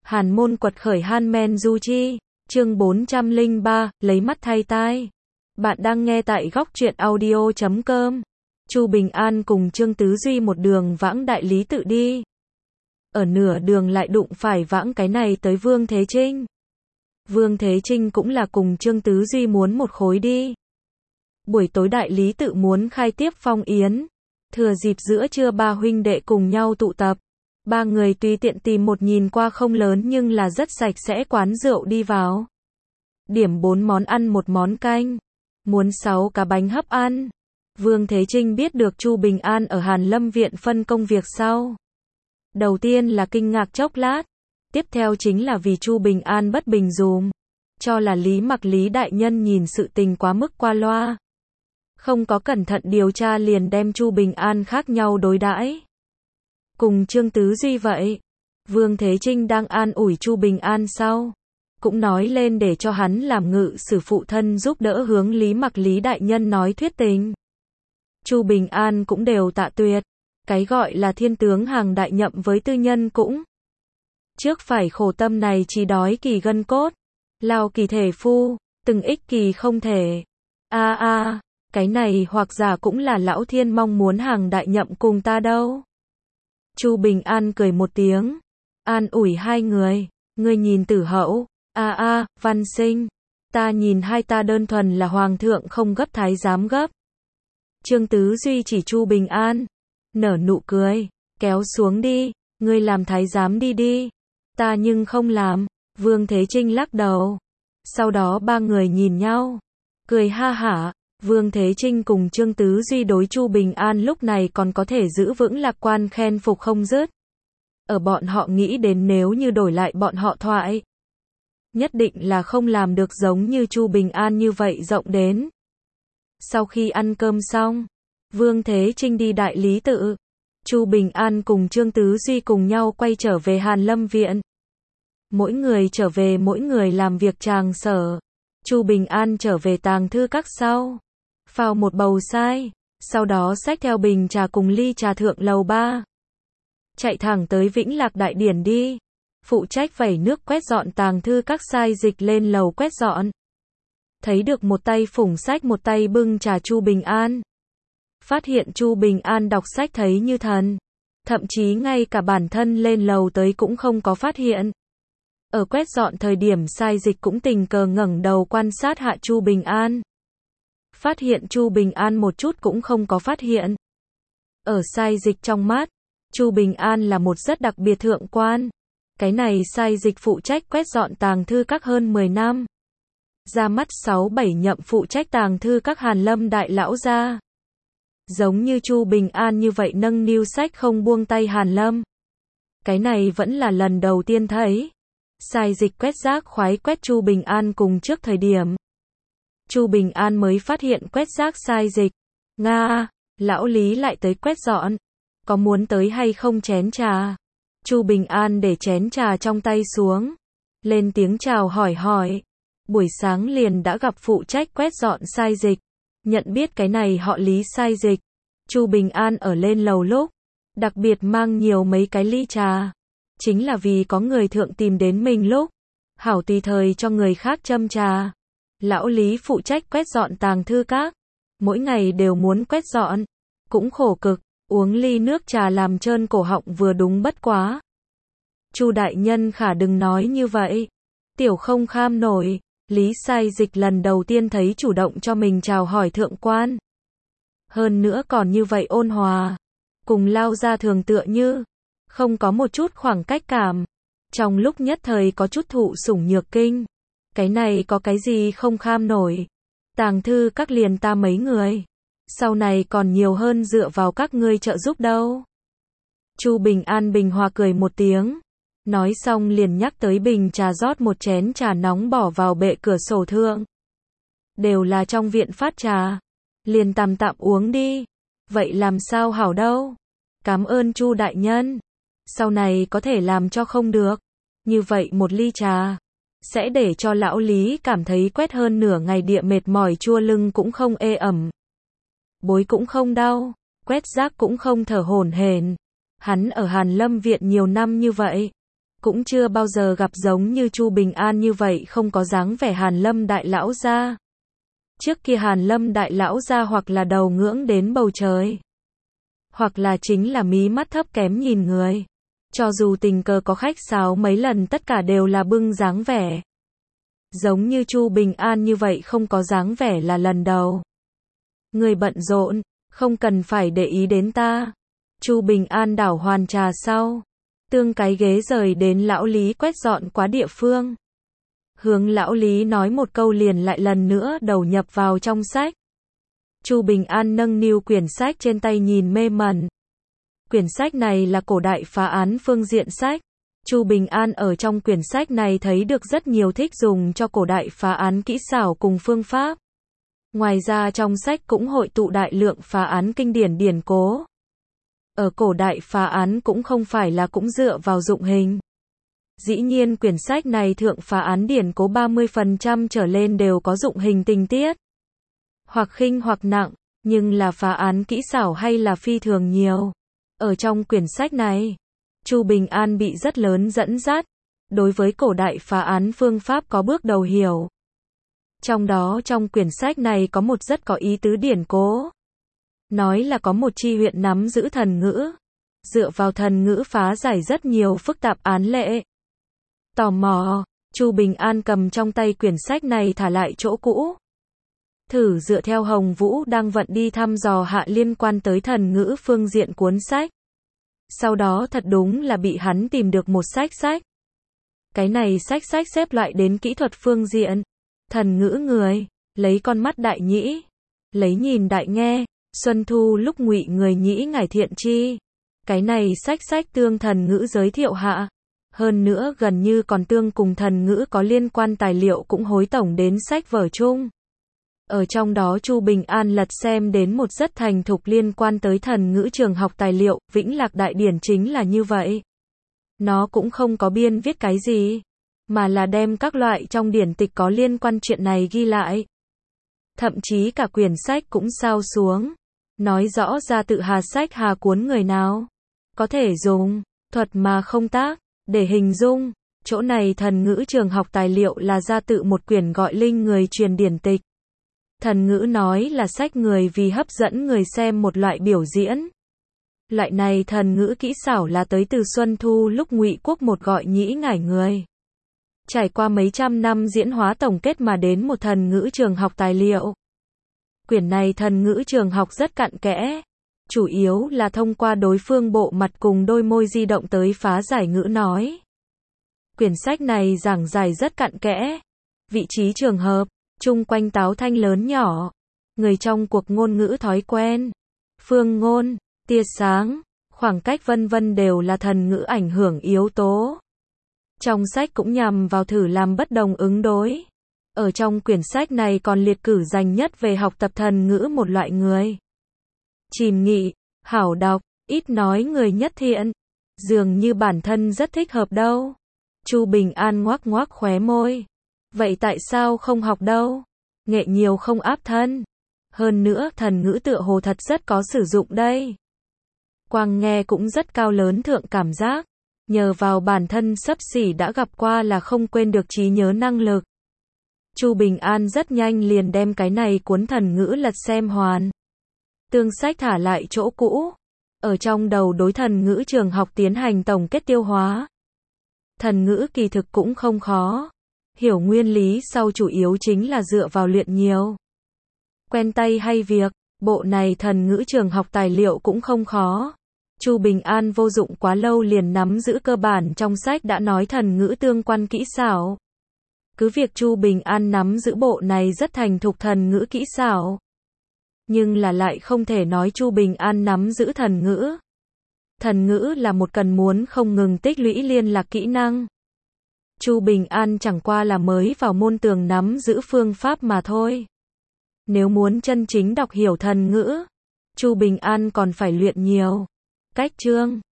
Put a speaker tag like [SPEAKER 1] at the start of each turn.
[SPEAKER 1] Hàn môn quật khởi Han Men Du Chi, chương 403, lấy mắt thay tai. Bạn đang nghe tại góc truyện audio.com. Chu Bình An cùng Trương Tứ Duy một đường vãng đại lý tự đi. Ở nửa đường lại đụng phải vãng cái này tới Vương Thế Trinh. Vương Thế Trinh cũng là cùng Trương Tứ Duy muốn một khối đi. Buổi tối đại lý tự muốn khai tiếp phong yến. Thừa dịp giữa trưa ba huynh đệ cùng nhau tụ tập. Ba người tùy tiện tìm một nhìn qua không lớn nhưng là rất sạch sẽ quán rượu đi vào. Điểm 4 món ăn một món canh. Muốn 6 cá bánh hấp ăn. Vương Thế Trinh biết được Chu Bình An ở Hàn Lâm Viện phân công việc sau. Đầu tiên là kinh ngạc chốc lát. Tiếp theo chính là vì Chu Bình An bất bình dùm. Cho là Lý đại nhân nhìn sự tình quá mức qua loa. Không có cẩn thận điều tra liền đem Chu Bình An khác nhau đối đãi. Cùng Trương Tứ Duy vậy, Vương Thế Trinh đang an ủi Chu Bình An sau, cũng nói lên để cho hắn làm ngự sử phụ thân giúp đỡ hướng Lý đại nhân nói thuyết tình. Chu Bình An cũng đều tạ tuyệt, cái gọi là thiên tướng hàng đại nhậm với tư nhân cũng trước phải khổ tâm này chỉ đói kỳ gân cốt, lao kỳ thể phu, từng ích kỳ không thể. Cái này hoặc giả cũng là lão thiên mong muốn hàng đại nhậm cùng ta đâu. Chu Bình An cười một tiếng, an ủi hai người, ngươi nhìn Tử Hậu, Văn Sinh, ta nhìn hai ta đơn thuần là hoàng thượng không gấp thái giám gấp. Trương Tứ Duy chỉ Chu Bình An, nở nụ cười, kéo xuống đi, ngươi làm thái giám đi, ta nhưng không làm. Vương Thế Trinh lắc đầu. Sau đó ba người nhìn nhau, cười ha hả. Vương Thế Trinh cùng Trương Tứ Duy đối Chu Bình An lúc này còn có thể giữ vững lạc quan khen phục không dứt. Ở bọn họ nghĩ đến nếu như đổi lại bọn họ thoại, nhất định là không làm được giống như Chu Bình An như vậy rộng đến. Sau khi ăn cơm xong, Vương Thế Trinh đi đại lý tự, Chu Bình An cùng Trương Tứ Duy cùng nhau quay trở về Hàn Lâm Viện. Mỗi người trở về mỗi người làm việc tràng sở. Chu Bình An trở về tàng thư các sau, phao một bầu sai, sau đó xách theo bình trà cùng ly trà thượng lầu 3. Chạy thẳng tới Vĩnh Lạc Đại Điển đi, phụ trách vẩy nước quét dọn tàng thư các sai dịch lên lầu quét dọn. Thấy được một tay phủng sách một tay bưng trà Chu Bình An. Phát hiện Chu Bình An đọc sách thấy như thần, thậm chí ngay cả bản thân lên lầu tới cũng không có phát hiện. Ở quét dọn thời điểm sai dịch cũng tình cờ ngẩng đầu quan sát hạ Chu Bình An. Phát hiện Chu Bình An một chút cũng không có phát hiện. Ở sai dịch trong mắt, Chu Bình An là một rất đặc biệt thượng quan. Cái này sai dịch phụ trách quét dọn tàng thư các hơn 10 năm. Ra mắt 6-7 nhậm phụ trách tàng thư các Hàn Lâm đại lão gia. Giống như Chu Bình An như vậy nâng niu sách không buông tay Hàn Lâm. Cái này vẫn là lần đầu tiên thấy. Sai dịch quét rác khoái quét Chu Bình An cùng trước thời điểm. Chu Bình An mới phát hiện quét rác sai dịch. Lão Lý lại tới quét dọn. Có muốn tới hay không chén trà? Chu Bình An để chén trà trong tay xuống. Lên tiếng chào hỏi. Buổi sáng liền đã gặp phụ trách quét dọn sai dịch. Nhận biết cái này họ Lý sai dịch. Chu Bình An ở lên lầu lúc, đặc biệt mang nhiều mấy cái ly trà. Chính là vì có người thượng tìm đến mình lúc, hảo tùy thời cho người khác châm trà. Lão Lý phụ trách quét dọn tàng thư các, mỗi ngày đều muốn quét dọn, cũng khổ cực, uống ly nước trà làm trơn cổ họng vừa đúng bất quá. Chu đại nhân khả đừng nói như vậy, tiểu không kham nổi. Lý sai dịch lần đầu tiên thấy chủ động cho mình chào hỏi thượng quan. Hơn nữa còn như vậy ôn hòa, cùng lao ra thường tựa như không có một chút khoảng cách cảm. Trong lúc nhất thời có chút thụ sủng nhược kinh. Cái này có cái gì không kham nổi. Tàng thư các liền ta mấy người. Sau này còn nhiều hơn dựa vào các ngươi trợ giúp đâu. Chu Bình An bình hòa cười một tiếng. Nói xong liền nhắc tới bình trà rót một chén trà nóng bỏ vào bệ cửa sổ thượng. Đều là trong viện phát trà. Liền tạm uống đi. Vậy làm sao hảo đâu. Cảm ơn Chu đại nhân. Sau này có thể làm cho không được. Như vậy một ly trà sẽ để cho lão Lý cảm thấy quét hơn nửa ngày địa mệt mỏi chua lưng cũng không ê ẩm. Bối cũng không đau. Quét rác cũng không thở hổn hển. Hắn ở Hàn Lâm Viện nhiều năm như vậy. Cũng chưa bao giờ gặp giống như Chu Bình An như vậy không có dáng vẻ Hàn Lâm đại lão gia. Trước kia Hàn Lâm đại lão gia hoặc là đầu ngưỡng đến bầu trời, hoặc là chính là mí mắt thấp kém nhìn người. Cho dù tình cờ có khách sáo mấy lần tất cả đều là bưng dáng vẻ. Giống như Chu Bình An như vậy không có dáng vẻ là lần đầu. Người bận rộn, không cần phải để ý đến ta. Chu Bình An đảo hoàn trà sau. Tương cái ghế rời đến lão Lý quét dọn quá địa phương. Hướng lão Lý nói một câu liền lại lần nữa đầu nhập vào trong sách. Chu Bình An nâng niu quyển sách trên tay nhìn mê mẩn. Quyển sách này là cổ đại phá án phương diện sách. Chu Bình An ở trong quyển sách này thấy được rất nhiều thích dùng cho cổ đại phá án kỹ xảo cùng phương pháp. Ngoài ra trong sách cũng hội tụ đại lượng phá án kinh điển điển cố. Ở cổ đại phá án cũng không phải là cũng dựa vào dụng hình. Dĩ nhiên quyển sách này thượng phá án điển cố 30% trở lên đều có dụng hình tình tiết. Hoặc khinh hoặc nặng, nhưng là phá án kỹ xảo hay là phi thường nhiều. Ở trong quyển sách này, Chu Bình An bị rất lớn dẫn dắt. Đối với cổ đại phá án phương pháp có bước đầu hiểu. Trong đó trong quyển sách này có một rất có ý tứ điển cố. Nói là có một chi huyện nắm giữ thần ngữ. Dựa vào thần ngữ phá giải rất nhiều phức tạp án lệ. Tò mò, Chu Bình An cầm trong tay quyển sách này thả lại chỗ cũ. Thử dựa theo Hồng Vũ đang vận đi thăm dò hạ liên quan tới thần ngữ phương diện cuốn sách. Sau đó thật đúng là bị hắn tìm được một sách. Cái này sách xếp loại đến kỹ thuật phương diện. Thần ngữ người, lấy con mắt đại nhĩ, lấy nhìn đại nghe, xuân thu lúc ngụy người nhĩ ngải thiện chi. Cái này sách tương thần ngữ giới thiệu hạ. Hơn nữa gần như còn tương cùng thần ngữ có liên quan tài liệu cũng hối tổng đến sách vở chung. Ở trong đó Chu Bình An lật xem đến một rất thành thục liên quan tới thần ngữ trường học tài liệu, Vĩnh Lạc Đại Điển chính là như vậy. Nó cũng không có biên viết cái gì, mà là đem các loại trong điển tịch có liên quan chuyện này ghi lại. Thậm chí cả quyển sách cũng sao xuống, nói rõ ra tự hà sách hà cuốn người nào. Có thể dùng thuật mà không tác để hình dung. Chỗ này thần ngữ trường học tài liệu là ra tự một quyển gọi Linh Người Truyền Điển Tịch. Thần ngữ nói là sách người vì hấp dẫn người xem một loại biểu diễn. Loại này thần ngữ kỹ xảo là tới từ Xuân Thu lúc Ngụy Quốc một gọi nhĩ ngải người. Trải qua mấy trăm năm diễn hóa tổng kết mà đến một thần ngữ trường học tài liệu. Quyển này thần ngữ trường học rất cặn kẽ. Chủ yếu là thông qua đối phương bộ mặt cùng đôi môi di động tới phá giải ngữ nói. Quyển sách này giảng giải rất cặn kẽ. Vị trí trường hợp, chung quanh táo thanh lớn nhỏ, người trong cuộc ngôn ngữ thói quen, phương ngôn, tia sáng, khoảng cách vân vân đều là thần ngữ ảnh hưởng yếu tố. Trong sách cũng nhằm vào thử làm bất đồng ứng đối. Ở trong quyển sách này còn liệt cử dành nhất về học tập thần ngữ một loại người. Chìm nghị, hảo đọc, ít nói người nhất thiện. Dường như bản thân rất thích hợp đâu. Chu Bình An ngoác ngoác khóe môi. Vậy tại sao không học đâu? Nghệ nhiều không áp thân. Hơn nữa thần ngữ tựa hồ thật rất có sử dụng đây. Quang nghe cũng rất cao lớn thượng cảm giác. Nhờ vào bản thân xấp xỉ đã gặp qua là không quên được trí nhớ năng lực. Chu Bình An rất nhanh liền đem cái này cuốn thần ngữ lật xem hoàn. Tương sách thả lại chỗ cũ. Ở trong đầu đối thần ngữ trường học tiến hành tổng kết tiêu hóa. Thần ngữ kỳ thực cũng không khó. Hiểu nguyên lý sau chủ yếu chính là dựa vào luyện nhiều. Quen tay hay việc, bộ này thần ngữ trường học tài liệu cũng không khó. Chu Bình An vô dụng quá lâu liền nắm giữ cơ bản trong sách đã nói thần ngữ tương quan kỹ xảo. Cứ việc Chu Bình An nắm giữ bộ này rất thành thục thần ngữ kỹ xảo. Nhưng là lại không thể nói Chu Bình An nắm giữ thần ngữ. Thần ngữ là một cần muốn không ngừng tích lũy liên lạc kỹ năng. Chu Bình An chẳng qua là mới vào môn tường nắm giữ phương pháp mà thôi. Nếu muốn chân chính đọc hiểu thần ngữ, Chu Bình An còn phải luyện nhiều. Cách chương